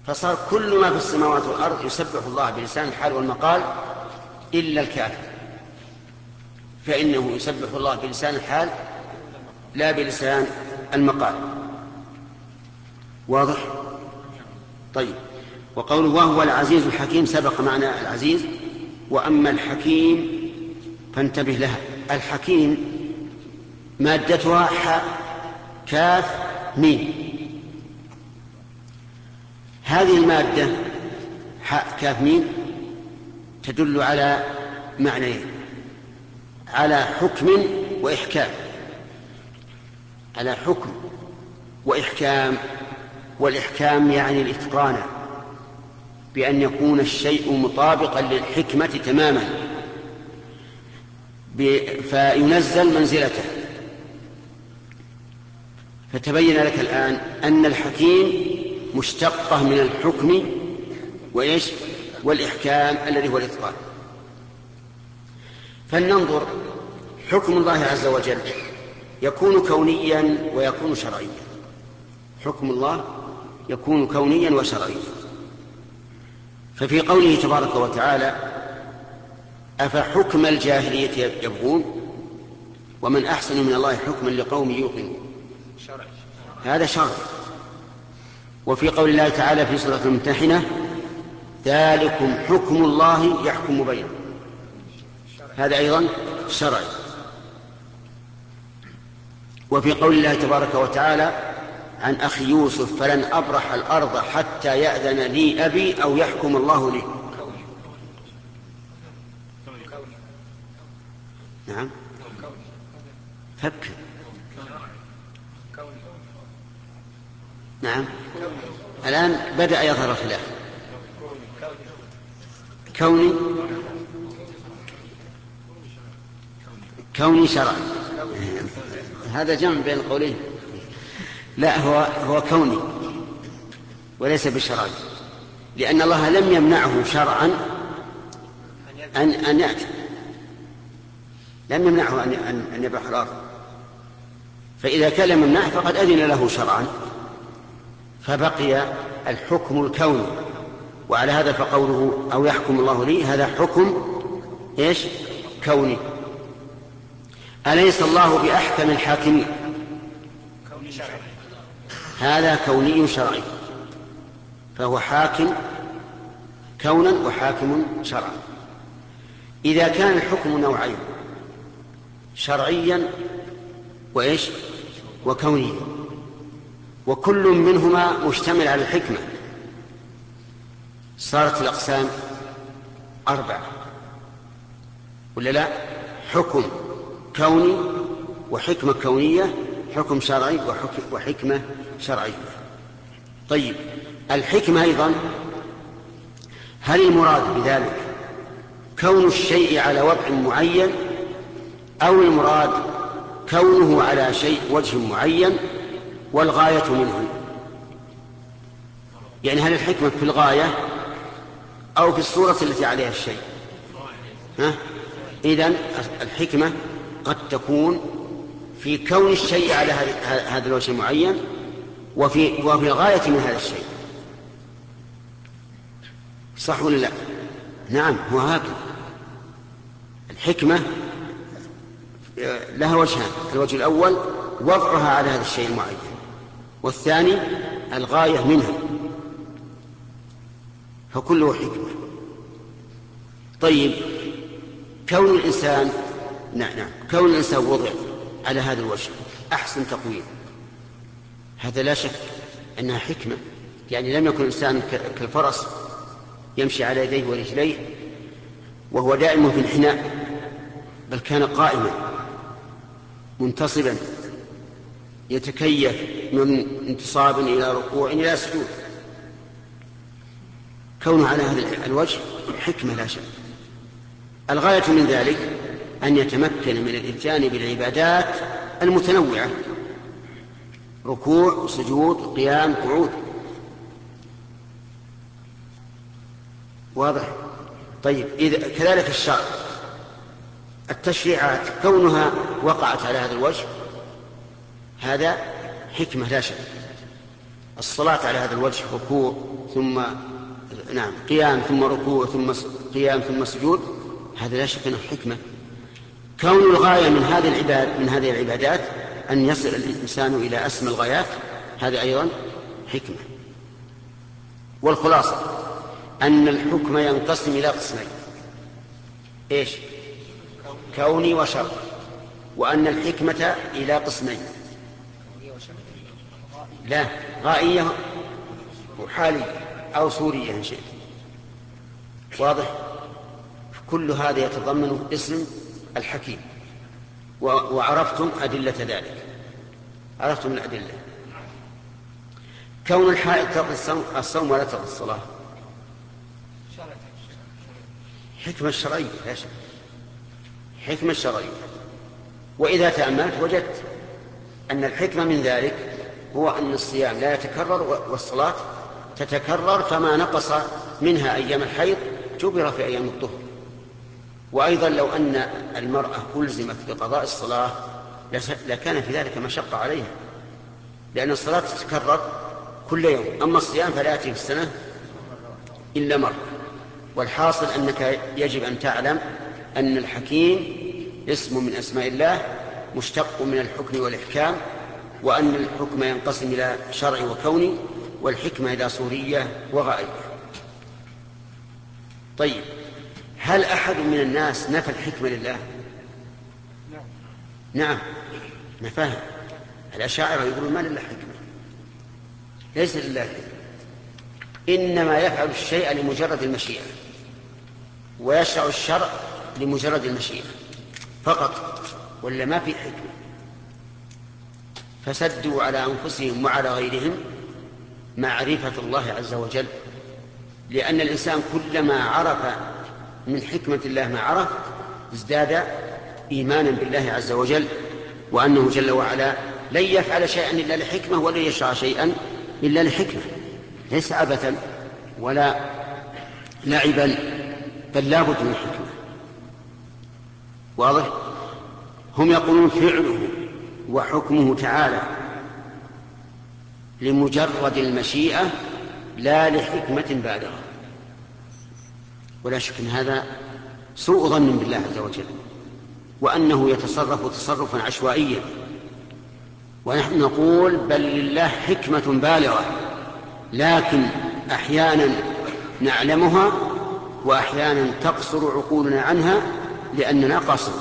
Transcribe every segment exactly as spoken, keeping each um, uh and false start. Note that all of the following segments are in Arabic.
فصار كل ما في السماوات والأرض يسبح الله بلسان الحال والمقال إلا الكافر، فإنه يسبح الله بلسان الحال لا بلسان المقال. واضح؟ طيب. وقوله وهو العزيز الحكيم سبق معنى العزيز. وأما الحكيم فانتبه لها. الحكيم مادتها حاء كاف ميم. هذه المادة حاء كاف ميم تدل على معنيين: على حكم وإحكام. على حكم وإحكام. والإحكام يعني الإتقان، بأن يكون الشيء مطابقا للحكمة تماما فينزل منزلته. فتبين لك الآن أن الحكيم مشتقة من الحكم وإيش والإحكام الذي هو الإتقان. فلننظر. حكم الله عز وجل يكون كونيا ويكون شرعيا. حكم الله يكون كونيا وشرعيا. ففي قوله تبارك وتعالى أفحكم الجاهلية يبغون ومن أحسن من الله حكما لقوم يوقنون، هذا شرع. وفي قول الله تعالى في سورة الممتحنة ذلكم حكم الله يحكم بينكم، هذا أيضا شرعي. وفي قول الله تبارك وتعالى عن أخي يوسف فلن أبرح الأرض حتى يأذن لي أبي أو يحكم الله لي. نعم فكر. نعم الآن بدأ يظهر الخلاف. كوني كوني شرعي، هذا جمع بين القولين. لا هو هو كوني وليس بشرعي، لأن الله لم يمنعه شرعا أن أن يأتي، لم يمنعه أن أن يبرح الأرض. فإذا كان لم يمنعه فقد أذن له شرعا، فبقي الحكم الكوني. وعلى هذا فقوله أو يحكم الله لي هذا حكم إيش كوني. أليس الله بأحكم الحاكمين؟ هذا كوني شرعي، فهو حاكم كونا وحاكم شرعا. إذا كان الحكم نوعين شرعيا وإيش وكونيا، وكل منهما مشتمل على الحكمة، صارت الأقسام أربعة ولا لا؟ حكم كوني وحكمة كونية، حكم شرعي وحكمة شرعية. طيب الحكمة أيضا، هل المراد بذلك كون الشيء على وضع معين أو المراد كونه على شيء وجه معين والغاية منه؟ يعني هل الحكمة في الغاية أو في الصورة التي عليها الشيء؟ ها؟ إذن الحكمة قد تكون في كون الشيء على هذا الوجه المعين وفي, وفي الغاية من هذا الشيء. صح ولا لا؟ نعم هو هكذا. الحكمة لها وجهان: الوجه الأول وضعها على هذا الشيء المعين، والثاني الغاية منه، فكله حكمة. طيب كون الإنسان نعم نعم كون الإنسان وضع على هذا الوجه أحسن تقويم، هذا لا شك أنها حكمة. يعني لم يكن الإنسان كالفرس يمشي على يديه ورجليه وهو دائم في انحناء، بل كان قائما منتصبا يتكيف من انتصاب إلى ركوع إلى سجود. كونه على هذا الوجه حكمة لا شك. الغاية من ذلك أن يتمكن من الإتيان بالعبادات المتنوعة: ركوع سجود قيام قعود. واضح؟ طيب إذا كذلك الشرع، التشريعات كونها وقعت على هذا الوجه هذا حكمة لا شك. الصلاة على هذا الوجه ركوع ثم نعم قيام ثم ركوع ثم قيام ثم سجود، هذا لا شك أنه حكمة. كون الغاية من هذه العباد من هذه العبادات أن يصل الإنسان إلى أسمى الغايات، هذا أيضا حكمة. والخلاصة أن الحكم ينقسم إلى قسمين، إيش؟ كوني وشرعي. وأن الحكمة إلى قسمين، لا غائية وحالية أو سورية إن شئت. واضح؟ كل هذا يتضمن اسم الحكيم. وعرفتم أدلة ذلك، عرفتم الأدلة. كون الحائض تقضي الصوم ولا تقضي الصلاة، حكمة شرعية لا شك، حكمة شرعية. وإذا تأملت وجدت أن الحكمة من ذلك هو أن الصيام لا يتكرر والصلاة تتكرر، فما نقص منها أيام الحيض جبر في أيام الطهر. وأيضا لو أن المرأة ألزمت بقضاء الصلاة لكان في ذلك مشقة عليها، لأن الصلاة تتكرر كل يوم، أما الصيام فلا يأتي في السنة إلا مرة. والحاصل أنك يجب أن تعلم أن الحكيم اسم من أسماء الله مشتق من الحكم والإحكام، وأن الحكم ينقسم إلى شرعي وكوني، والحكمة إلى صورية وغائية. طيب، هل أحد من الناس نفى الحكمة لله؟ نعم نفاها. الأشاعرة يقولون ما لله حكمة، ليس لله حكمة، إنما يفعل الشيء لمجرد المشيئة، ويشرع الشرع لمجرد المشيئة فقط، ولا ما في حكمة. فسدوا على أنفسهم وعلى غيرهم معرفة الله عز وجل، لأن الإنسان كلما عرف من حكمة الله ما عرف ازداد إيمانا بالله عز وجل، وأنه جل وعلا لن يفعل شيئا إلا لحكمة، ولن يشرع شيئا إلا لحكمة، ليس عبثا ولا لعبا، بل لا بد من حكمة. واضح؟ هم يقولون فعله وحكمه تعالى لمجرد المشيئة لا لحكمة بالغة، ولا شك أن هذا سوء ظن بالله عز وجل، وأنه يتصرف تصرفا عشوائيا. ونحن نقول بل لله حكمة بالغة، لكن أحيانا نعلمها وأحيانا تقصر عقولنا عنها لأننا قاصرون.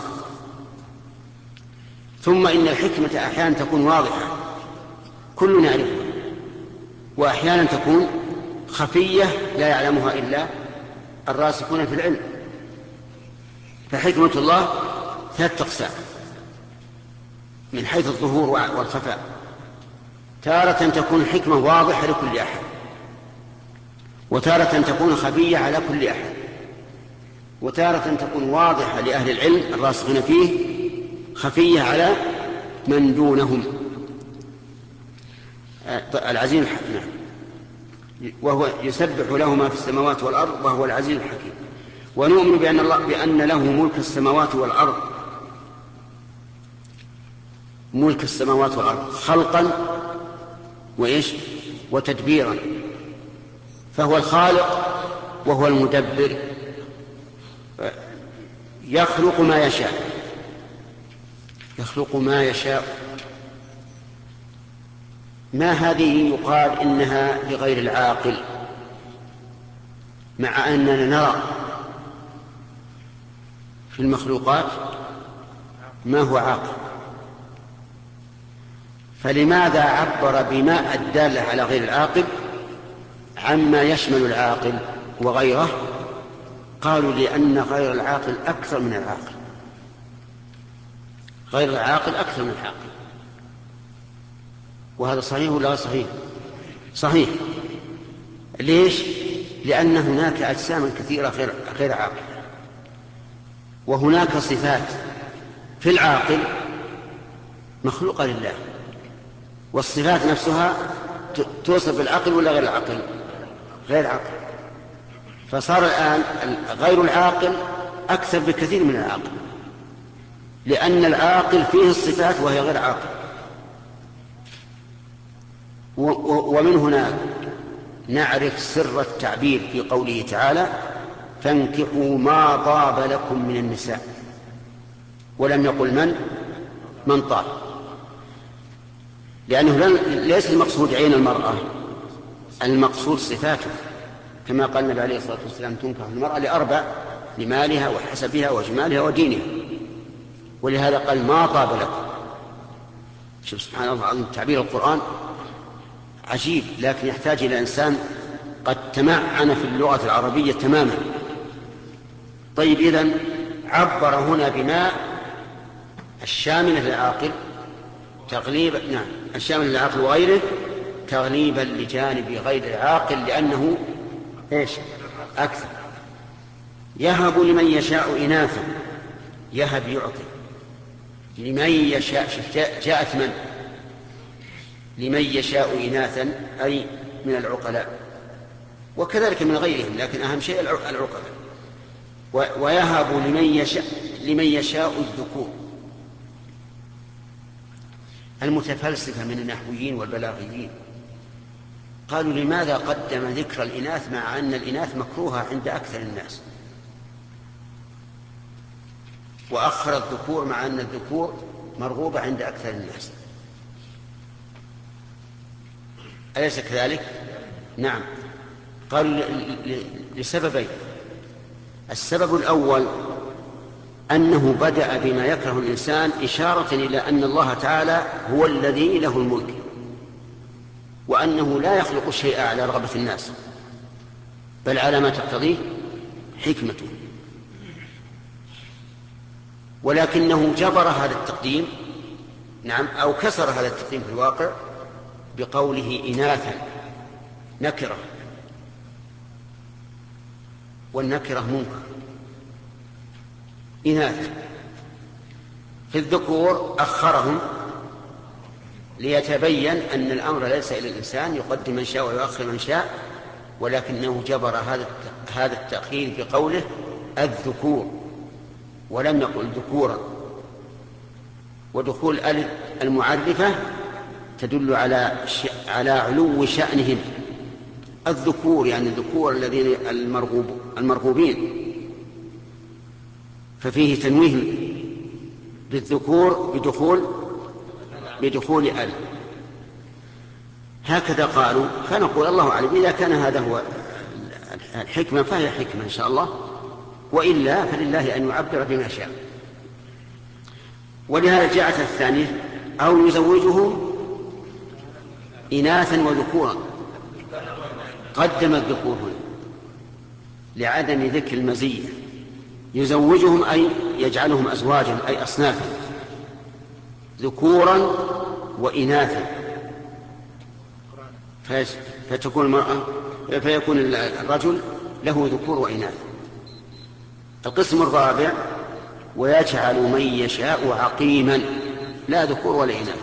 ثم إن الحكمة أحيانا تكون واضحة كلنا نعرفها، وأحيانا تكون خفية لا يعلمها إلا الراسخون في العلم. فحكمة الله ثلاثة أقسام من حيث الظهور والخفاء. تارة تكون حكمة واضحة لكل أحد، وتارة تكون خفية على كل أحد، وتارة تكون واضحة لأهل العلم الراسخين فيه، خفية على من دونهم. العزيز الحكيم، وهو يسبح له ما في السماوات والأرض وهو العزيز الحكيم. ونؤمن بأن, الله بأن له ملك السماوات والأرض، ملك السماوات والأرض خلقا وإيش وتدبيرا، فهو الخالق وهو المدبر، يخلق ما يشاء، يخلق ما يشاء. ما هذه يقال إنها لغير العاقل، مع أننا نرى في المخلوقات ما هو عاقل، فلماذا عبر بما الدالة على غير العاقل عما يشمل العاقل وغيره؟ قالوا لأن غير العاقل أكثر من العاقل، غير العاقل أكثر من العاقل. وهذا صحيح ولا صحيح؟ صحيح. ليش؟ لأن هناك أجسام كثيرة غير غير عاقل، وهناك صفات في العاقل مخلوقة لله، والصفات نفسها توصف بالعقل ولا غير العقل؟ غير عقل. فصار الآن غير العاقل أكثر بكثير من العاقل، لأن العاقل فيه الصفات وهي غير عاقل. ومن هنا نعرف سر التعبير في قوله تعالى فانكحوا ما طاب لكم من النساء، ولم يقل من من طاب، لأنه ليس المقصود عين المرأة، المقصود صفاته، كما قال النبي عليه الصلاة والسلام تنكح المرأة لأربع: لمالها وحسبها وجمالها ودينها، ولهذا قال ما طاب لكم. شوف سبحان الله العظيم، تعبير القرآن عجيب، لكن يحتاج إلى إنسان قد تمعن في اللغة العربية تماما. طيب، إذن عبر هنا بما الشامل للعاقل تغليب نعم الشامل للعاقل وغيره تغليبا لجانب غير العاقل، لأنه إيش أكثر. يهب لمن يشاء إناثا، يهب يعطي لمن يشاء. جاءت من لمن يشاء إناثا أي من العقلاء، وكذلك من غيرهم، لكن أهم شيء العقلاء. ويهب لمن يشاء لمن يشاء الذكور. المتفلسفة من النحويين والبلاغيين قالوا لماذا قدم ذكر الإناث مع أن الإناث مكروهة عند أكثر الناس، وأخر الذكور مع أن الذكور مرغوبة عند أكثر الناس؟ أليس كذلك؟ نعم. قالوا لسببين. السبب الأول أنه بدأ بما يكره الإنسان إشارة إلى أن الله تعالى هو الذي له الملك، وأنه لا يخلق الشيء على رغبة الناس، بل على ما تقتضيه حكمته. ولكنه جبر هذا التقديم، نعم، أو كسر هذا التقديم في الواقع بقوله إناثا، نكرة، والنكرة منكر. إناثا في الذكور أخرهم ليتبين أن الأمر ليس إلى الإنسان يقدم من شاء ويؤخر من شاء، ولكنه جبر هذا هذا التأخير بقوله الذكور، ولم يقل ذكورا. ودخول الألف المعرفة تدل على على علو شأنهم. الذكور يعني الذكور الذين المرغوب المرغوبين، ففيه تنويه للذكور بدخول بدخول ألف. هكذا قالوا، فنقول الله أعلم. إذا كان هذا هو الحكمة فهي حكمة إن شاء الله، وإلا فلله أن يعبر بما شاء. ولهذا جاءت الثانية أو يزوجهم إناثا وذكورا، قدم الذكور هنا لعدم ذكر المزية. يزوجهم أي يجعلهم أزواجا أي أصنافا، ذكورا وإناثا، فتكون المرأة فيكون الرجل له ذكور وإناث. القسم الرابع ويجعل من يشاء عقيما، لا ذكور ولا إناث.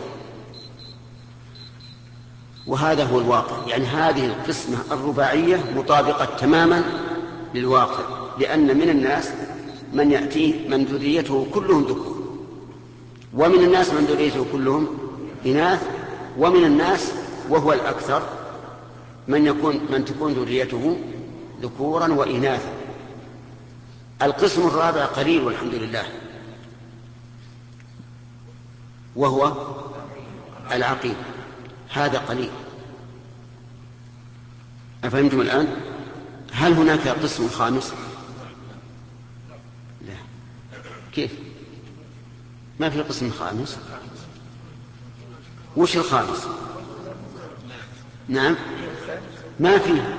وهذا هو الواقع، يعني هذه القسمة الرباعية مطابقة تماما للواقع، لأن من الناس من يأتيه من ذريته كلهم ذكور، ومن الناس من ذريته كلهم إناث، ومن الناس وهو الأكثر من يكون من تكون ذريته ذكورا وإناثا. القسم الرابع قليل والحمد لله، وهو العقيم، هذا قليل. أفهمتم الآن؟ هل هناك قسم خامس؟ لا. كيف ما في قسم خامس؟ وش الخامس؟ نعم ما فيه،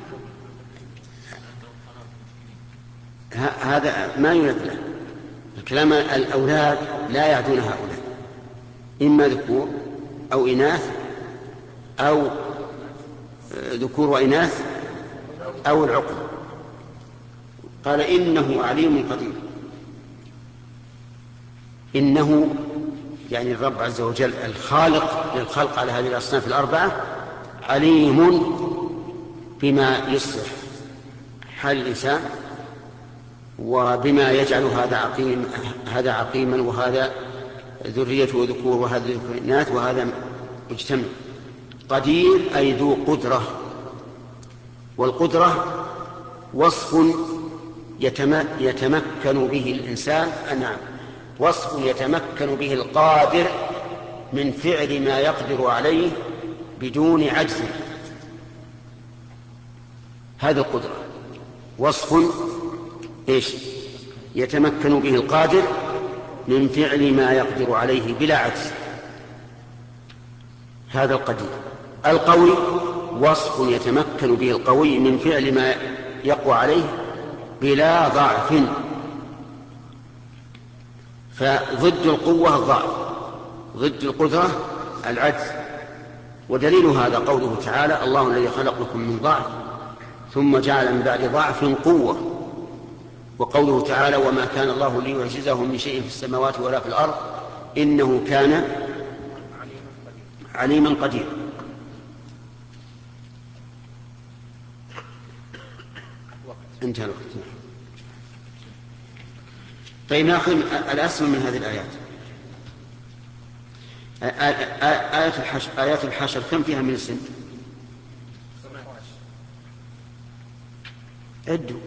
هذا ما يولد له. الكلام الأولاد لا يعدون هؤلاء، إما ذكور أو إناث أو ذكور وإناث أو العقل. قال إنه عليم قدير. إنه يعني الرب عز وجل الخالق للخلق على هذه الأصناف الأربعة عليم بما يصلح حال الإنسان، وبما يجعل هذا عقيم هذا عقيما وهذا ذريته ذكور وهذا ذكور إناث وهذا مجتمع. قدير أي ذو قدرة، والقدرة وصف يتمكن به الإنسان، نعم، وصف يتمكن به القادر من فعل ما يقدر عليه بدون عجز. هذا القدرة وصف إيش يتمكن به القادر من فعل ما يقدر عليه بلا عجز، هذا القدير. القوي وصف يتمكن به القوي من فعل ما يقوى عليه بلا ضعف، فضد القوة الضعف، ضد القدرة العجز. ودليل هذا قوله تعالى: الله الذي خلق لكم من ضعف ثم جعل من بعد ضعف قوة. وقوله تعالى: وما كان الله ليعجزه من شيء في السماوات ولا في الأرض إنه كان عليما قدير. انتهى الوقت. طيب نأخذ الأسمى من هذه الآيات. آيات الحشر, آيات الحشر كم فيها من اسم؟ عدوا.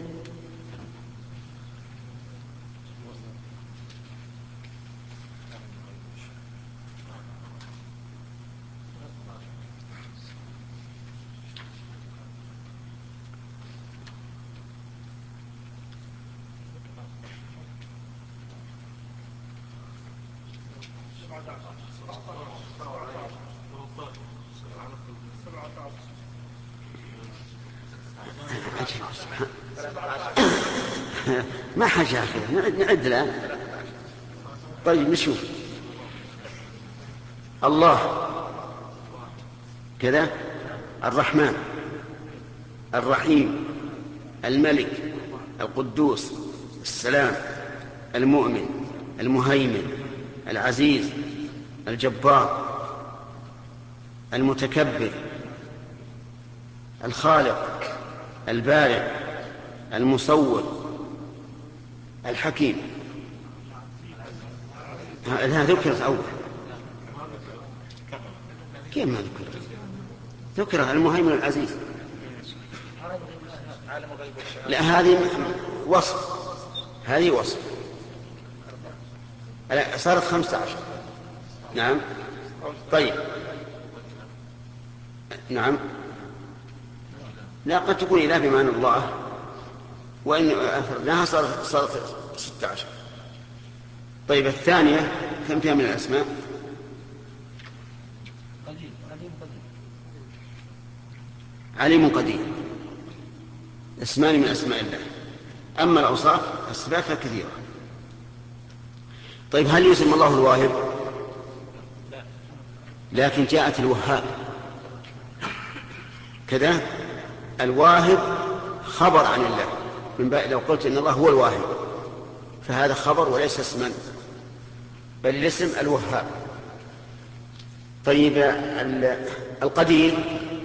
ما حاجة أخير، نعد الآن. طيب نشوف. الله كذا، الرحمن، الرحيم، الملك، القدوس، السلام، المؤمن، المهيمن، العزيز، الجبار، المتكبر، الخالق، البارئ، المصور، الحكيم. هذا ذكرت أول. كيف ما ذكرت؟ ذكرها المهيمن العزيز. لا، هذه وصف، هذه وصف. صارت خمسة عشر. نعم. طيب نعم. لا، قد تكون إله بمعنى الله، وإن أفردناها صارت صارت ستة عشر. طيب الثانية كم فيها من الأسماء؟ عليم قدير، اسمان من أسماء الله. أما الأوصاف الصفات فكثيرة. طيب هل يسمى الله الواهب؟ لكن جاءت الوهاب كذا. الواهب خبر عن الله، من بقى لو قلت إن الله هو الواهب فهذا خبر وليس اسما، بل الاسم الوهاب. طيب القدير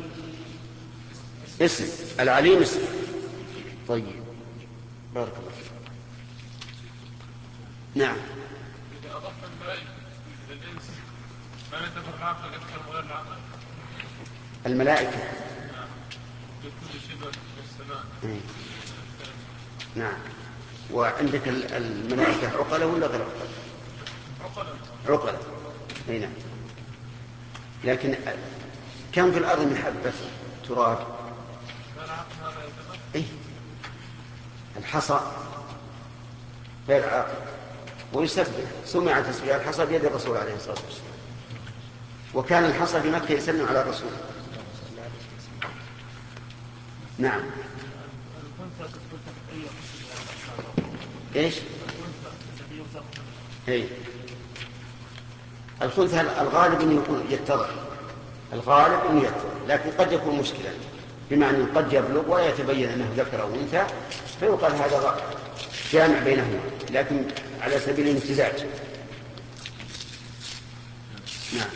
اسم، العليم اسم. طيب بارك الله فيك. نعم. إذا أضفنا الملائكة إلى الإنس ما نتبع العقل أكثر ولا العقل؟ الملائكة نعم، بكل شبه في السماء. نعم. وعندك الملائكة عقلة ولا غير عقلة؟ عقلة. عقلة، أي نعم. لكن كم في الأرض من حبة تراب؟ إيه؟ الحصى غير عاقل ويسبح. سمع تسبيح الحصى بيد الرسول عليه الصلاة والسلام، وكان الحصى بمكة يسلم على الرسول. نعم. ايش؟ ايه الخنثى الغالب انه يكون يتضح، الغالب انه يتضح، لكن قد يكون مشكلة، بمعنى قد يبلغ ولا يتبين انه ذكر او انثى فيقال هذا جامع بينهما، لكن على سبيل الامتزاج. نعم.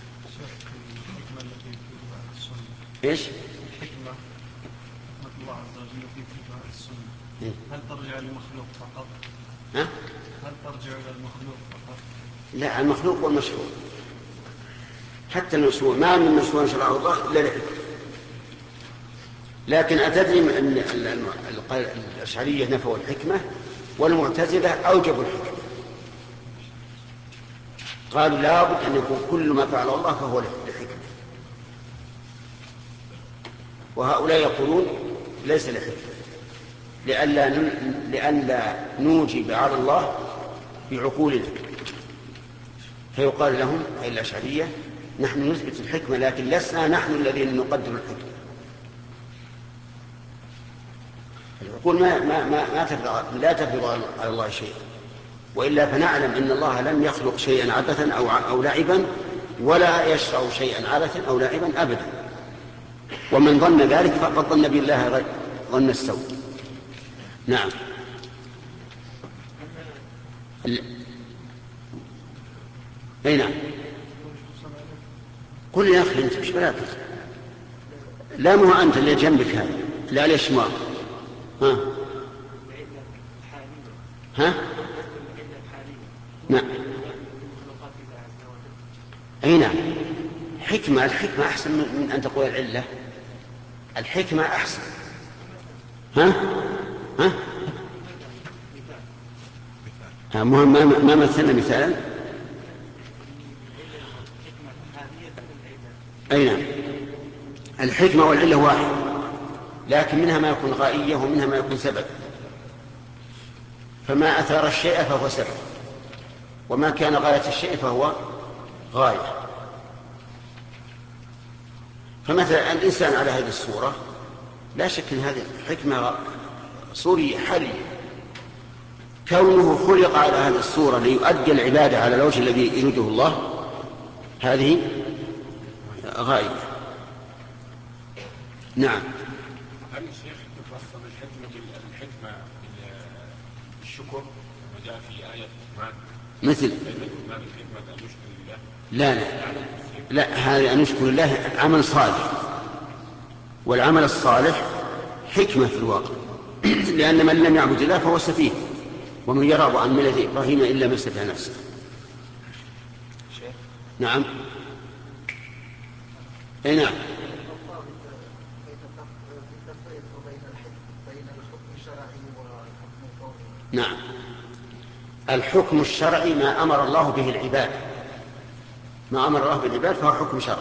ايش؟ الحكمة حكمة الله عز وجل في اتباع السنة هل ترجع للمخلوق فقط؟ ها؟ هل ترجع إلى المخلوق فقط؟ لا، المخلوق والمشروع. حتى المشروع ما من مشروع شرعه الله إلا لحكمة. لكن أتدري أن الأشعرية نفوا الحكمة والمعتزلة أوجبوا الحكمة، قالوا لابد أن يكون كل ما فعل الله فهو لحكمة، وهؤلاء يقولون ليس لحكمة، لئلا لئلا نوجب على الله بعقولنا. فيقال لهم أي الأشعرية نحن نثبت الحكمة لكن لسنا نحن الذين نقدر الحكمة. العقول ما ما ما, ما تفرض لا تفرض على الله شيئا، وإلا فنعلم أن الله لم يخلق شيئا عبثا أو أو لعبا، ولا يشرع شيئا عبثا أو لعبا أبدا. ومن ظن ذلك فقد ظن بالله ظن السوء. نعم. أي نعم. قل يا أخي أنت مش بلاك، لا مو أنت اللي جنبك هذا لا ليش ما ها ها نعم. أي نعم. حكمة الحكمة أحسن من أن تقول العلة. الحكمة أحسن. ها ها ها مهم ما ما مثلنا مثالا. أي نعم. الحكمة والعلة واحد، لكن منها ما يكون غائية ومنها ما يكون سبب. فما أثار الشيء فهو سبب، وما كان غاية الشيء فهو غاية. فمثلا الإنسان على هذه الصورة لا شك أن هذه حكمة صورية حالية، كونه خلق على هذه الصورة ليؤدي العبادة على الوجه الذي يريده الله هذه غاية. نعم. هل الشيخ تفصل الحكمة بالحكمة بالشكر وجاء في آية الرحمن مثل لا لا لا هذا أن نشكر الله عمل صالح، والعمل الصالح حكمة في الواقع لأن من لم يعبد الله فهو سفيه، ومن يرغب عن ملة إبراهيم إلا من سفه نفسه. نعم. أي نعم. نعم. الحكم الشرعي ما أمر الله به العباد، ما أمر الله بالعباد فهو حكم شرعي،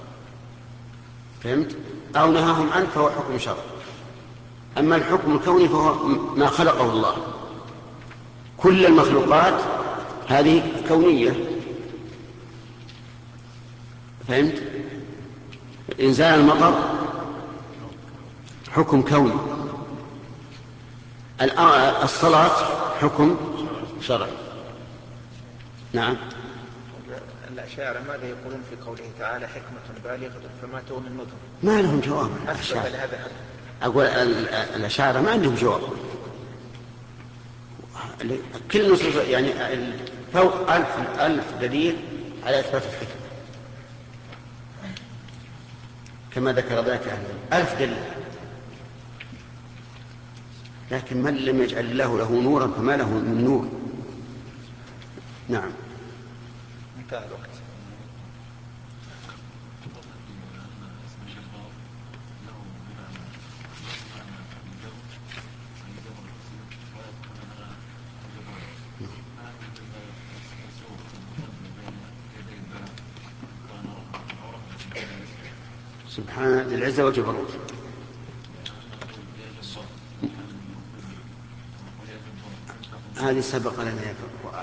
فهمت؟ أو نهاهم عنه فهو حكم شرعي. أما الحكم الكوني فهو ما خلقه الله. كل المخلوقات هذه كونية، فهمت؟ إنزال المطر حكم كوني، الصلاة حكم شرعي. نعم. الأشاعرة ماذا يقولون في قوله تعالى حكمة بالغة فما تغني النذر؟ ما لهم جواب. أقول الأشاعرة ما عندهم جواب. كل نصوص يعني فوق ألف ألف دليل على إثبات الحكمة كما ذكر ذلك أهل ألف دليل، لكن من لم يجعل الله له نورا فما له من نور. نعم. انتهى الوقت. سبحان ذي العزة والجبروت. هذه سبق لنا يا فؤاد،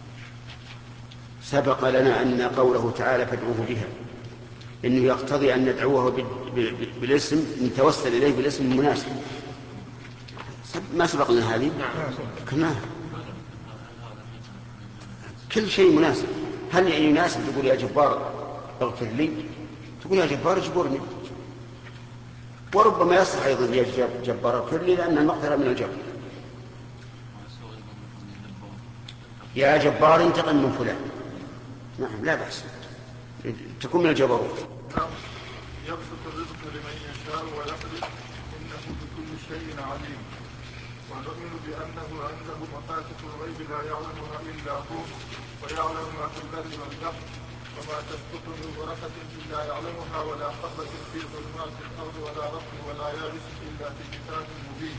سبق لنا أن قوله تعالى فادعوه بها إنه يقتضي أن ندعوه بالاسم نتوسل إليه بالاسم المناسب. ما سبق لنا هذه؟ كمان كل شيء مناسب. هل يناسب تقول يا جبار اغفر لي، تقول يا جبار اجبرني، وربما يصح أيضا يا جبار اغفر لي لأن المغفرة من الجبر. يا جبار انتقم من فلان، نعم لا بأس، تكون من الجبروت. يبسط الرزق لمن يشاء ويقدر إنه بكل شيء عليم. ونؤمن بأنه عنده مفاتح الغيب لا يعلمها إلا هو ويعلم ما في البر والبحر وما تسقط من ورقة إلا يعلمها ولا حبة في ظلمات الأرض ولا رطب ولا يابس إلا في كتاب مبين.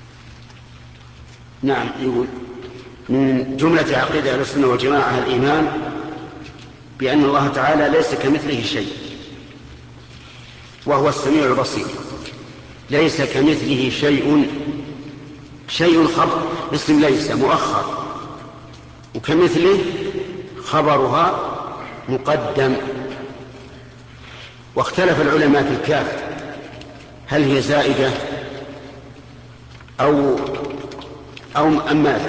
نعم، يقول من جملة عقيدة أهل السنة والجماعة الإيمان بأن الله تعالى ليس كمثله شيء وهو السميع البصير. ليس كمثله شيء، شيء خبر اسم ليس مؤخر، وكمثله خبرها مقدم. واختلف العلماء في الكاف هل هي زائدة أو أو أم ماذا؟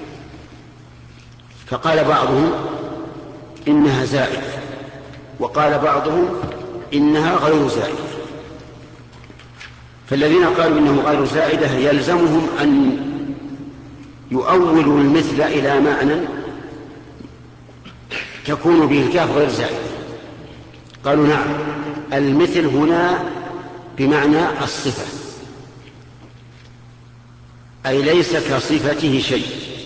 فقال بعضهم إنها زائدة، وقال بعضهم إنها غير زائدة. فالذين قالوا إنه غير زائدة يلزمهم أن يؤولوا المثل إلى معنى تكون به الكاف غير زائدة. قالوا نعم، المثل هنا بمعنى الصفة، أي ليس كصفته شيء.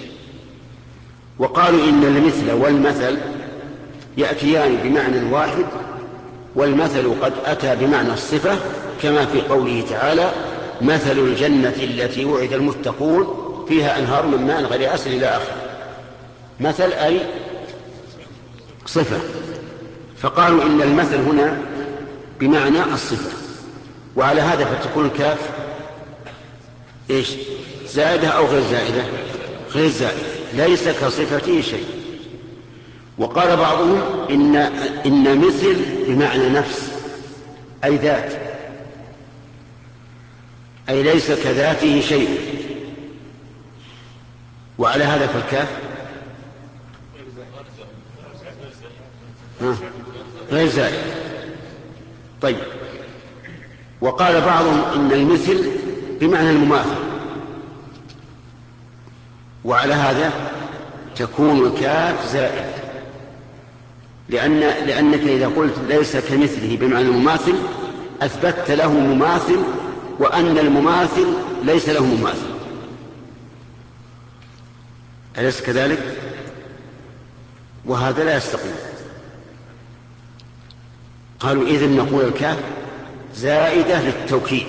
وقالوا إن المثل والمثل يأتيان بمعنى واحد، والمثل قد أتى بمعنى الصفة كما في قوله تعالى مثل الجنة التي وعد المتقون فيها أنهار من ماء غير آسن إلى آخره. مثل أي صفة، فقالوا إن المثل هنا بمعنى الصفة. وعلى هذا فتكون الكاف إيش؟ زائدة أو غير زائدة؟ غير زائدة، ليس كصفته شيء. وقال بعضهم إن, إن مثل بمعنى نفس أي ذات، أي ليس كذاته شيء. وعلى هذا فالكاف غير زائد. طيب، وقال بعضهم إن المثل بمعنى المماثل، وعلى هذا تكون الكاف زائد، لأن لأنك إذا قلت ليس كمثله بمعنى المماثل أثبتت له مماثل، وأن المماثل ليس له مماثل. أليس كذلك؟ وهذا لا يستقيم. قالوا إذن نقول الكاف زائدة للتوكيد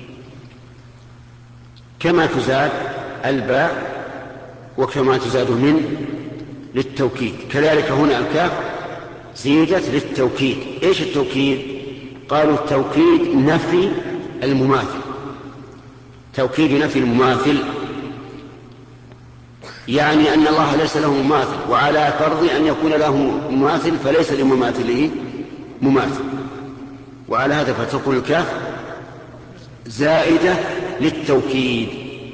كما تزاد الباء وكما تزاد من للتوكيد، كذلك هنا الكاف زيدت للتوكيد. إيش التوكيد؟ قالوا التوكيد نفي المماثل، توكيد نفي المماثل، يعني أن الله ليس له مماثل، وعلى فرض أن يكون له مماثل فليس لمماثله مماثل. وعلى هذا فتكون الكاف زائدة للتوكيد.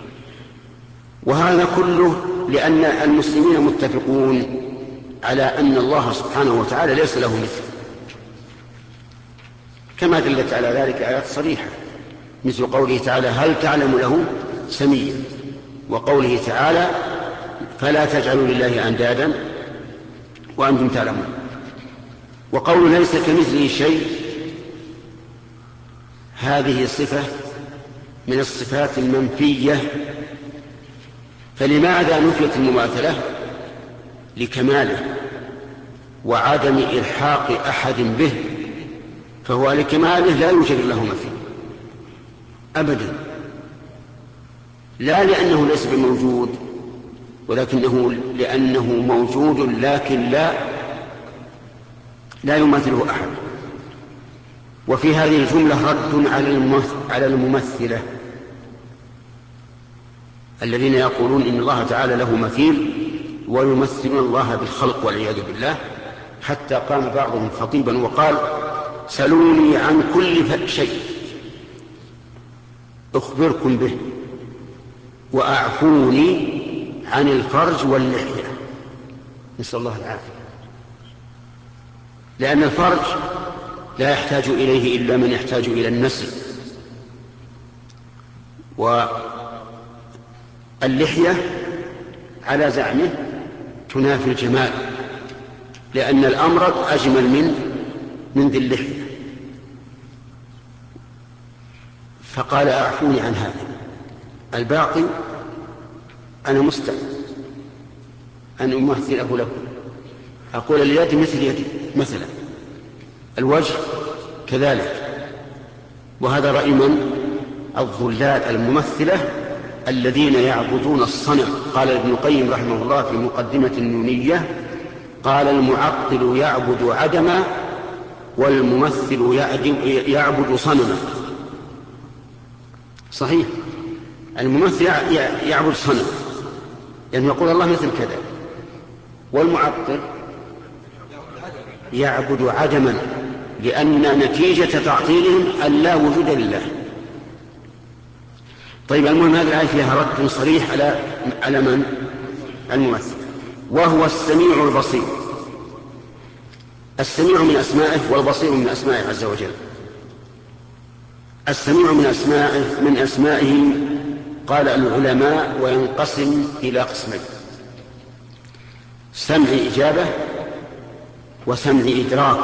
وهذا كله لأن المسلمين متفقون على أن الله سبحانه وتعالى ليس له مثل، كما دلت على ذلك آيات صريحة، مثل قوله تعالى هل تعلم له سميا، وقوله تعالى فلا تجعلوا لله أندادا وأنتم تعلمون. وقول ليس كمثله شيء هذه صفة من الصفات المنفية. فلماذا نفيت المماثلة؟ لكماله وعدم إلحاق أحد به، فهو لكماله لا يوجد له مثيل أبدا، لا لأنه ليس بموجود، ولكنه لأنه موجود لكن لا لا يماثله أحد. وفي هذه الجملة رد على الممثلة الذين يقولون إن الله تعالى له مثيل ويمثلون الله بالخلق والعياذ بالله، حتى قام بعضهم خطيبا وقال سلوني عن كل شيء أخبركم به وأعفوني عن الفرج واللحية. نسأل الله العافية، لأن الفرج لا يحتاج إليه إلا من يحتاج إلى النسل، واللحية على زعمه تنافي الجمال، لأن الأمرض أجمل من من ذي اللحية. فقال أعفوني عن هذا، الباقي أنا مستعد أن أمثله لكم. أقول اليد مثل يدي مثلا، الوجه كذلك. وهذا رأي من؟ الضلال الممثلة الذين يعبدون الصنم. قال ابن القيم رحمه الله في مقدمة النونية، قال المعطل يعبد عدما والممثل يعبد صنما. صحيح، الممثل يعبد صنم يعني يقول الله مثل كذا، والمعطل يعبد عدما لأن نتيجة تعطيلهم أن لا وجود لله. طيب المهم هذه الآية فيها رد صريح على على من؟ الممثل. وهو السميع البصير. السميع من أسمائه والبصير من أسمائه عز وجل. السميع من أسمائه من أسمائه قال العلماء وينقسم إلى قسمين: سمع إجابة وسمع إدراك.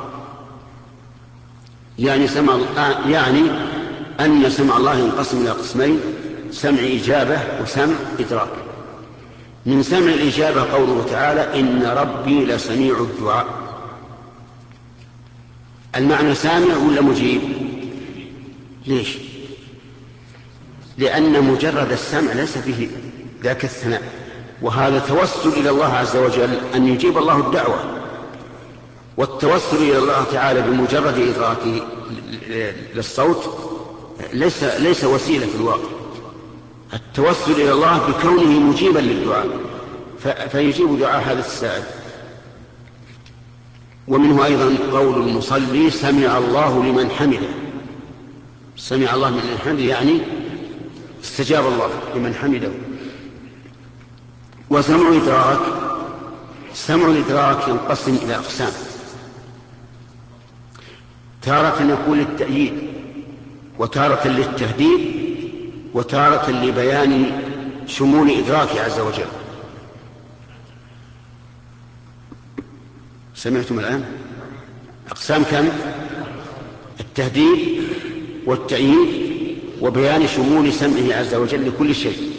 يعني سمع يعني أن سمع الله ينقسم إلى قسمين: سمع إجابة وسمع إدراك. من سمع الإجابة قوله تعالى: إن ربي لسميع الدعاء. المعنى سامع ولا مجيب؟ ليش؟ لأن مجرد السمع ليس فيه ذاك الثناء، وهذا توسل إلى الله عز وجل أن يجيب الله الدعوة. والتوسل إلى الله تعالى بمجرد إدراكه للصوت ليس ليس وسيلة في الواقع. التوسل إلى الله بكونه مجيبا للدعاء فيجيب دعاء هذا السائل. ومنه أيضا قول المصلي: سمع الله لمن حمده. سمع الله لمن حمده يعني استجاب الله لمن حمده. وسمع الإدراك، سمع الإدراك ينقسم إلى أقسام: تارة يكون للتأييد، وتارة للتهديد، وتارة لبيان شمول إدراكه عز وجل. سمعتم الآن؟ أقسام كم؟ التهديد والتأييد وبيان شمول سمعه عز وجل لكل شيء.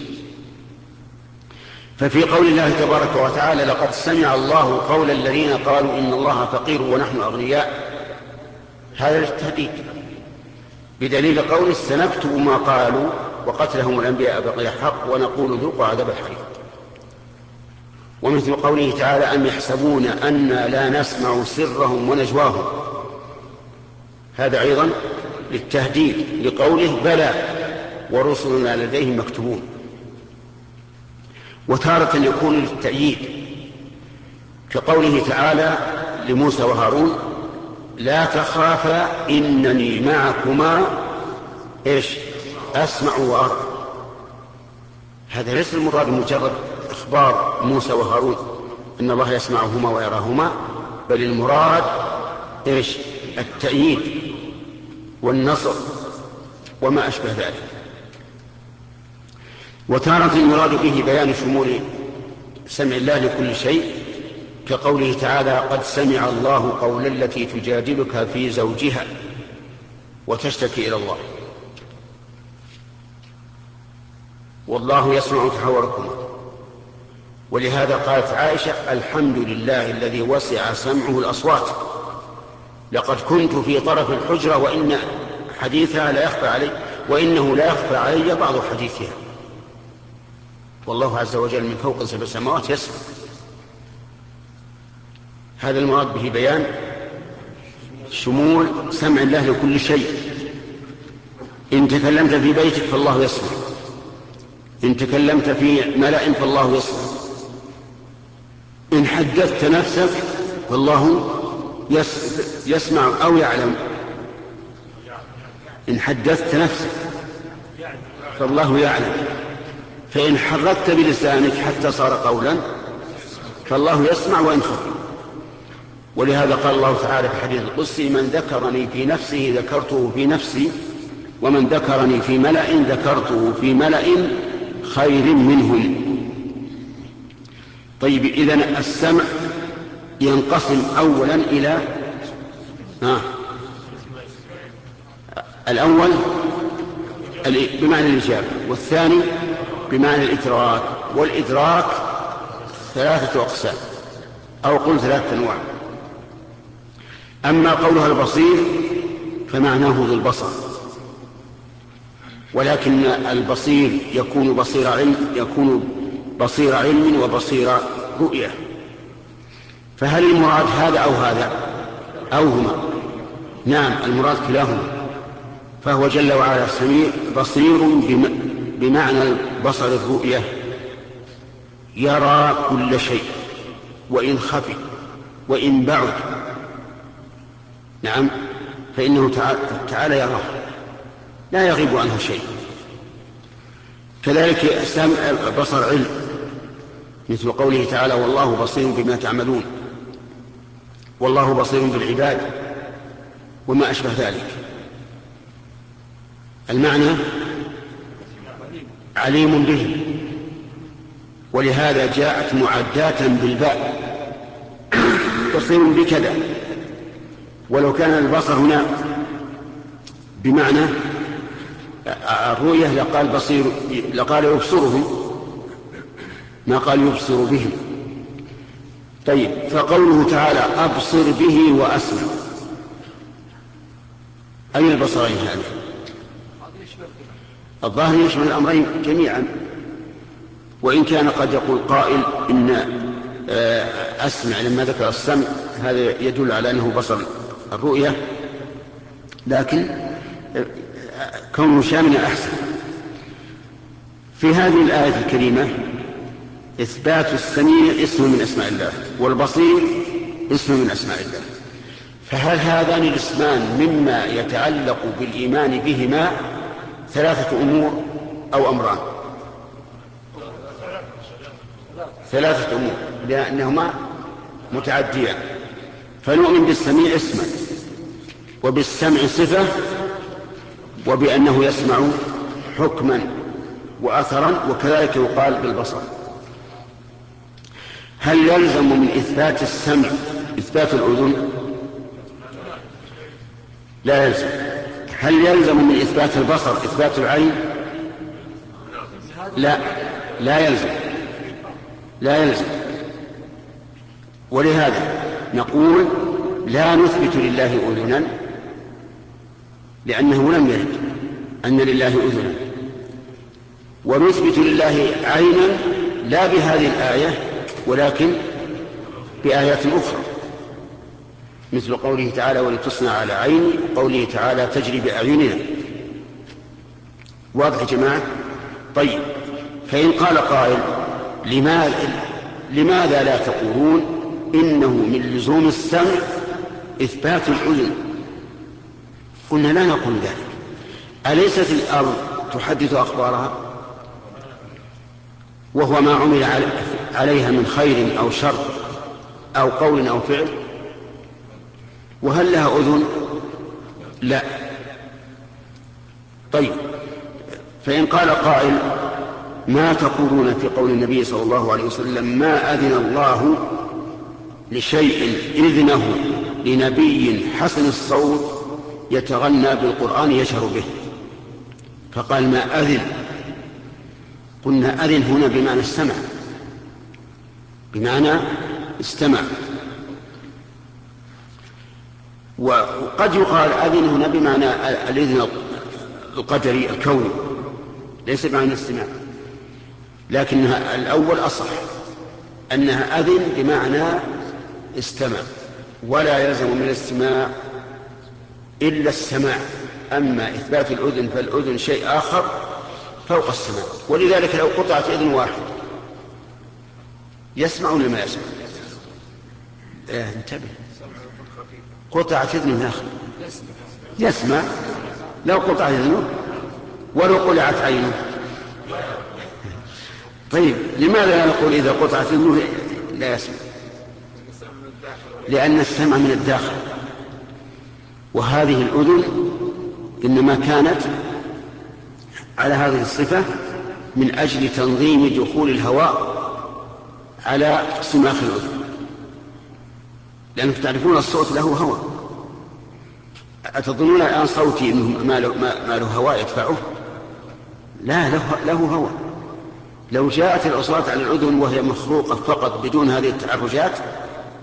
ففي قول الله تبارك وتعالى: لقد سمع الله قول الذين قالوا إن الله فقير ونحن أغنياء، هذا للتهديد بدليل قول: سنكتب ما قالوا وقتلهم الأنبياء بغير حق ونقول ذوقوا عذاب الحريق. ومثل قوله تعالى: أم يحسبون أنا لا نسمع سرهم ونجواهم، هذا أيضا للتهديد لقوله: بلى ورسلنا لديهم مكتوبون. وتارة يكون للتأييد كقوله تعالى لموسى وهارون: لا تخافا إنني معكما إيش أسمع وأرى. هذا ليس المراد مجرد إخبار موسى وهارون إن الله يسمعهما ويراهما، بل المراد إيش التأييد والنصر وما أشبه ذلك. وتارة المراد به بيان شمول سمع الله لكل شيء كقوله تعالى: قد سمع الله قول التي تجادلك في زوجها وتشتكي إلى الله والله يسمع تحاوركما. ولهذا قالت عائشة: الحمد لله الذي وسع سمعه الأصوات، لقد كنت في طرف الحجرة وإن حديثها لا يخفى علي وإنه لا يخفى علي بعض حديثها. والله عز وجل من فوق سبع سماوات يسمع. هذا المراد به بيان شمول سمع الله لكل شيء. إن تكلمت في بيتك فالله يسمع، إن تكلمت في ملأ فالله يسمع، إن حدثت نفسك فالله يسمع أو يعلم. إن حدثت نفسك فالله يعلم، فإن حركت بلسانك حتى صار قولا فالله يسمع وإن خفي. ولهذا قال الله تعالى في الحديث القدسي: من ذكرني في نفسه ذكرته في نفسي ومن ذكرني في ملأ ذكرته في ملأ خير منهم. طيب، إذن السمع ينقسم أولا إلى آه. الأول بمعنى الإجابة، والثاني بمعنى الإدراك. والإدراك ثلاثة أقسام: أو قل ثلاثة أنواع. أما قولها البصير فمعناه ذو البصر، ولكن البصير يكون بصير علم يكون بصير علم وبصير رؤية، فهل المراد هذا أو هذا أو هما؟ نعم، المراد كلاهما، فهو جل وعلا سميع بصير بمعنى بصر الرؤية، يرى كل شيء وإن خفي وإن بعد، نعم، فإنه تعالى يراه لا يغيب عنه شيء. كذلك سمع بصر علم، مثل قوله تعالى والله بصير بما تعملون، والله بصير بالعباد وما أشبه ذلك. المعنى عليم به، ولهذا جاءت معداة بالباء بصير بكذا، ولو كان البصر هنا بمعنى الرؤية لقال بصير لقال يبصرهم، ما قال يبصر بهم. طيب، فقوله تعالى أبصر به وأسمع، أي البصرين هذه؟ الظاهر يشمل الأمرين جميعا، وإن كان قد يقول قائل إن أسمع لما ذكر السمع هذا يدل على أنه بصر الرؤية، لكن كونه شاملا أحسن. في هذه الآية الكريمة إثبات السميع اسم من أسماء الله، والبصير اسم من أسماء الله، فهل هذان الاسمان مما يتعلق بالإيمان بهما ثلاثة أمور أو أمران؟ ثلاثة أمور، لأنهما متعديان، فنؤمن بالسميع اسما، وبالسمع صفة، وبأنه يسمع حكما وأثرا، وكذلك يقال بالبصر. هل يلزم من إثبات السمع إثبات الأذن؟ لا يلزم. هل يلزم من إثبات البصر إثبات العين؟ لا، لا يلزم، لا يلزم. ولهذا نقول لا نثبت لله أذنا، لأنه لم يرد أن لله أذنا، ونثبت لله عينا لا بهذه الآية ولكن بآيات أخرى، مثل قوله تعالى ولتصنع على عيني، وقوله تعالى تجري بأعيننا. واضح يا جماعة؟ طيب، فإن قال قائل لماذا, لماذا لا تقولون إنه من لزوم السمع إثبات الأذن؟ قلنا لا نقول ذلك. أليست الأرض تحدث أخبارها وهو ما عمل عليها من خير أو شر أو قول أو فعل؟ وهل لها أذن؟ لا. طيب، فإن قال قائل ما تقولون في قول النبي صلى الله عليه وسلم ما أذن الله لشيء إذنه لنبي حسن الصوت يتغنى بالقرآن يشهر به، فقال ما أذن، قلنا أذن هنا بمعنى السمع، بمعنى استمع. وقد يقال أذن هنا بمعنى الإذن القدري الكوني ليس بمعنى الاستماع، لكنها الأول أصح، أنها أذن بمعنى استمع، ولا يلزم من الاستماع إلا السماع. أما إثبات الأذن فالأذن شيء آخر فوق السماع. ولذلك لو قطعت إذن واحد يسمع ولا ما يسمع؟ اه انتبه، قطعت إذنه يا أخي يسمع، لو قطعت إذنه ولو قلعت عينه. طيب، لماذا لا نقول إذا قطعت إذنه لا يسمع؟ لأن السمع من الداخل، وهذه الأذن إنما كانت على هذه الصفة من أجل تنظيم دخول الهواء على سماخ الأذن، لأنكم تعرفون الصوت له هواء. أتظنون الآن صوتي ما له, ما له هواء يدفعه؟ لا، له, له هواء. لو جاءت الأصوات على الأذن وهي مخروقة فقط بدون هذه التعرجات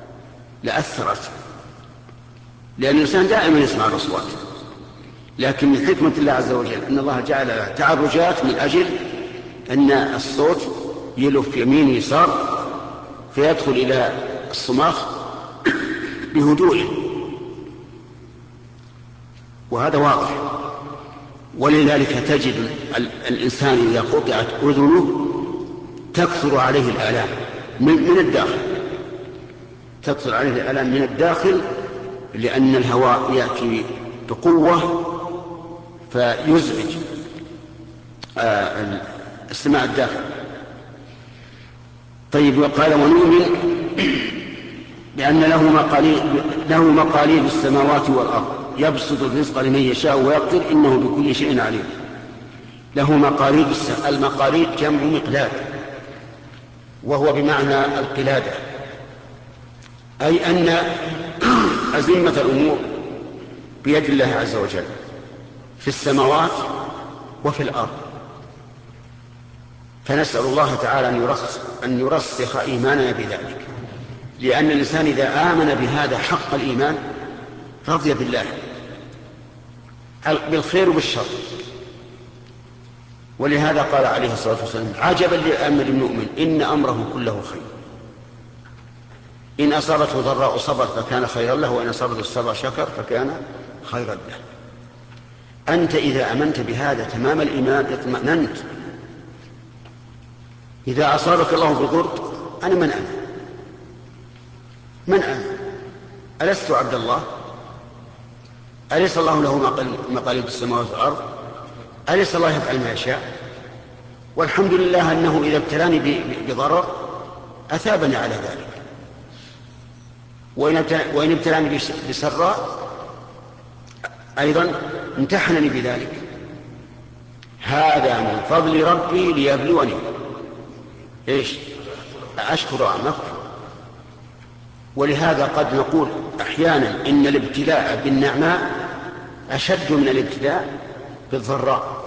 لأثرت، لأن الإنسان دائما يسمع الأصوات، لكن من حكمة الله عز وجل أن الله جعل تعرجات من أجل أن الصوت يلف يمين يسار فيدخل إلى الصماخ بهدوء، وهذا واضح. ولذلك تجد الإنسان إذا قطعت أذنه تكثر عليه الآلام من الداخل، تكثر عليه الآلام من الداخل، لأن الهواء يأتي بقوة فيزعج السماع الداخل. طيب، وقال ونؤمن بأن له مقاليد له مقاليد السماوات والأرض يبسط الرزق لمن يشاء ويقدر إنه بكل شيء عليم. له مقاليد، المقاليد جمع مقلاد، وهو بمعنى القلادة، أي أن أزمة الأمور بيد الله عز وجل في السماوات وفي الأرض. فنسأل الله تعالى أن يرسخ, أن يرسخ إيماننا بذلك، لأن الإنسان إذا آمن بهذا حق الإيمان رضي بالله بالخير وبالشر. ولهذا قال عليه الصلاة والسلام عجبا لأمر المؤمن إن أمره كله خير، إن أصابته ضراء صبر فكان خيرا له، وإن أصابته السراء شكر فكان خيرا له. أنت إذا أمنت بهذا تمام الإيمان اطمأننت. إذا أصابك الله بضر أنا من أنا من أنا ألست عبد الله؟ أليس الله له مقاليد السماوات والأرض؟ أليس الله يفعل ما يشاء؟ والحمد لله أنه إذا ابتلاني بضرر أثابني على ذلك، وإن ابتلاني بسراء أيضا امتحنني بذلك. هذا من فضل ربي ليبلوني إيش أشكر أم أكفر. ولهذا قد نقول أحيانا إن الابتلاء بالنعماء أشد من الابتلاء بالضراء،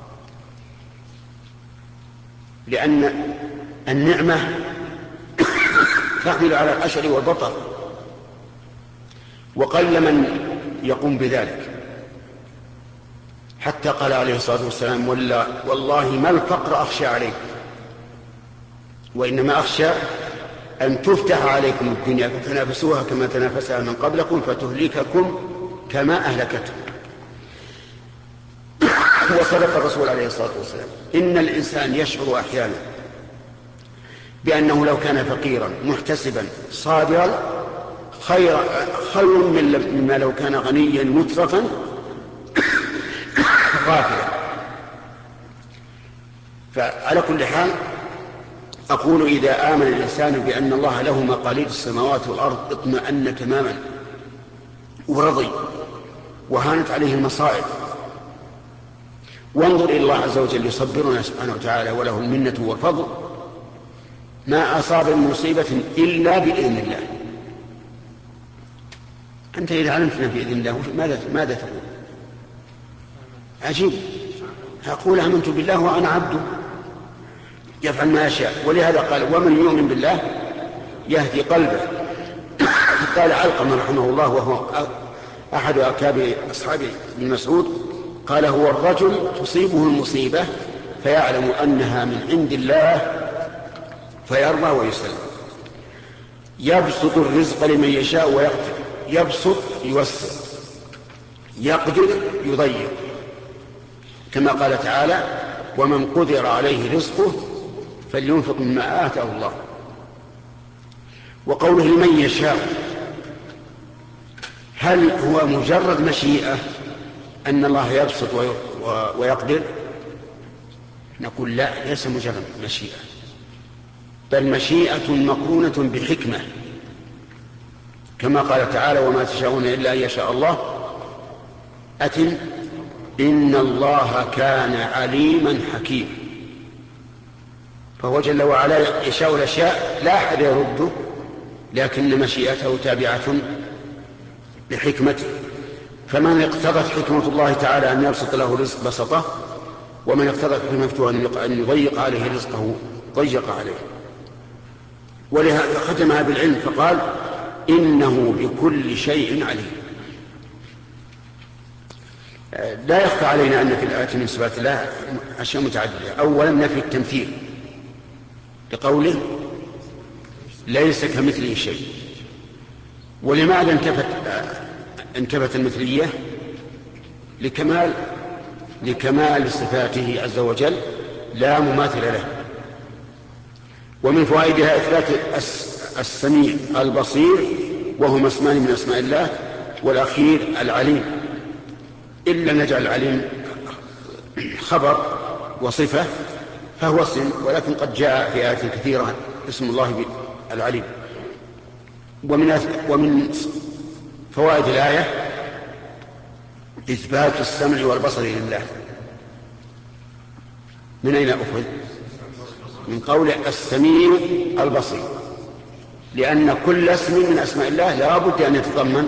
لأن النعمة تحمل على الأشر والبطر، وقل من يقوم بذلك. حتى قال عليه الصلاة والسلام والله ما الفقر أخشى عليكم، وإنما أخشى أن تفتح عليكم الدنيا فتنافسوها كما تنافسها من قبلكم فتهلككم كما أهلكتهم. وصدق الرسول عليه الصلاة والسلام. إن الإنسان يشعر أحيانا بأنه لو كان فقيرا محتسبا صابرا خير خير مما لو كان غنيا مترفا غافلا. فعلى كل حال أقول إذا آمن الإنسان بأن الله له مقاليد السماوات والأرض اطمأن تماما ورضي وهانت عليه المصائب. وانظر إلى الله عز وجل يصبرنا سبحانه وتعالى وله المنة والفضل. ما أصاب من مصيبة إلا بإذن الله. أنت إذا علمتنا بإذن الله ماذا, ماذا تقول؟ عجيب. أقول آمنت بالله وأنا عبده يفعل ما يشاء. ولهذا قال ومن يؤمن بالله يهدي قلبه. قال علقمة رحمه الله وهو أحد أكابر أصحاب ابن مسعود قال هو الرجل تصيبه المصيبة فيعلم أنها من عند الله فيرضى ويسلم. يبسط الرزق لمن يشاء ويقدر. يبسط يوسع، يقدر يضيق، كما قال تعالى ومن قدر عليه رزقه فلينفق مما آتاه الله. وقوله لمن يشاء هل هو مجرد مشيئة أن الله يبسط ويقدر؟ نقول لا، ليس مجرد مشيئة، بل مشيئة مقرونة بحكمة، كما قال تعالى وما تشاءون إلا أن يشاء الله. أتم إن الله كان عليما حكيما. فهو جل وعلا يشاء الأشياء لا أحد يرده، لكن مشيئته تابعة لحكمته. فمن اقتضت حكمة الله تعالى أن يبسط له رزق بسطه، ومن اقتضت حكمته أن يضيق عليه رزقه ضيق عليه. ولهذا ختمها بالعلم فقال إنه بكل شيء عليم. لا يخفى علينا أن في الآية من صفات الله أشياء متعددة. أولا نفي التمثيل لقوله ليس كمثله شيء. ولماذا انتفت انتفت المثلية؟ لكمال لكمال صفاته عز وجل لا مماثل له. ومن فوائدها إثبات السميع البصير وهما اسمان من أسماء الله، والأخير العليم. إلا نجعل العليم خبر وصفة فهو اسم، ولكن قد جاء في آيات كثيرة اسم الله العليم. ومن ومن فوائد الآية إثبات السمع والبصر لله. من أين أخذ؟ من قول السميع البصير، لأن كل اسم من أسماء الله لا بد أن يتضمن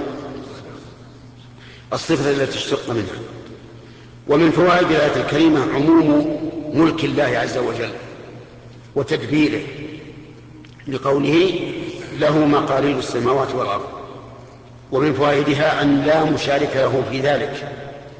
الصفة التي اشتق منها. ومن فوائد الآية الكريمة عموم ملك الله عز وجل وتدبيره، لقوله له مقاليد السماوات والأرض. ومن فوائدها أن لا مشارك له في ذلك.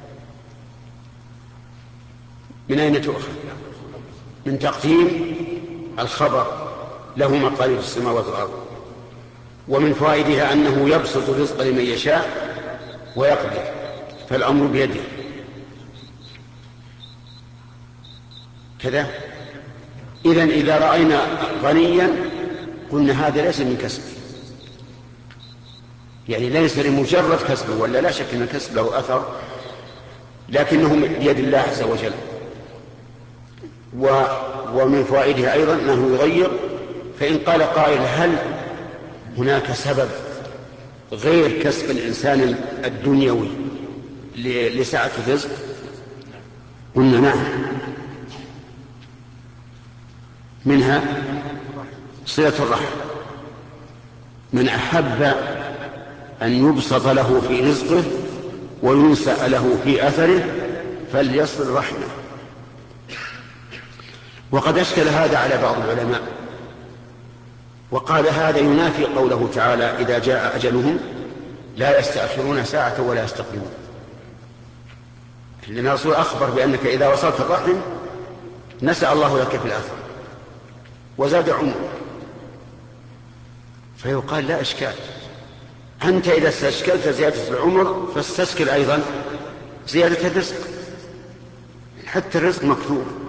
من أين تؤخذ؟ من تقديم الخبر له مقاليد السماوات والأرض. ومن فوائدها أنه يبسط الرزق لمن يشاء ويقدر، فالأمر بيده كذا. إذن إذا رأينا غنيا قلنا هذا ليس من كسب، يعني ليس لمجرد كسبه، ولا لا شك أن الكسب له أثر، لكنه بيد الله عز وجل. و ومن فوائدها أيضا أنه يغير. فإن قال قائل هل هناك سبب غير كسب الإنسان الدنيوي لسعة الرزق؟ قلنا نعم، منها صلة الرحم. من أحب أن يبسط له في رزقه وينسأ له في أثره فليصل رحمه. وقد أشكل هذا على بعض العلماء وقال هذا ينافي قوله تعالى إذا جاء أجلهم لا يستأخرون ساعة ولا يستقدمون. لأن الرسول أخبر بأنك إذا وصلت الرحم نسأ الله لك في الآخرة وزاد عمرك. فيقال لا إشكال، أنت إذا استشكلت زيادة العمر فاستشكل أيضا زيادة الرزق، حتى الرزق مكتوب.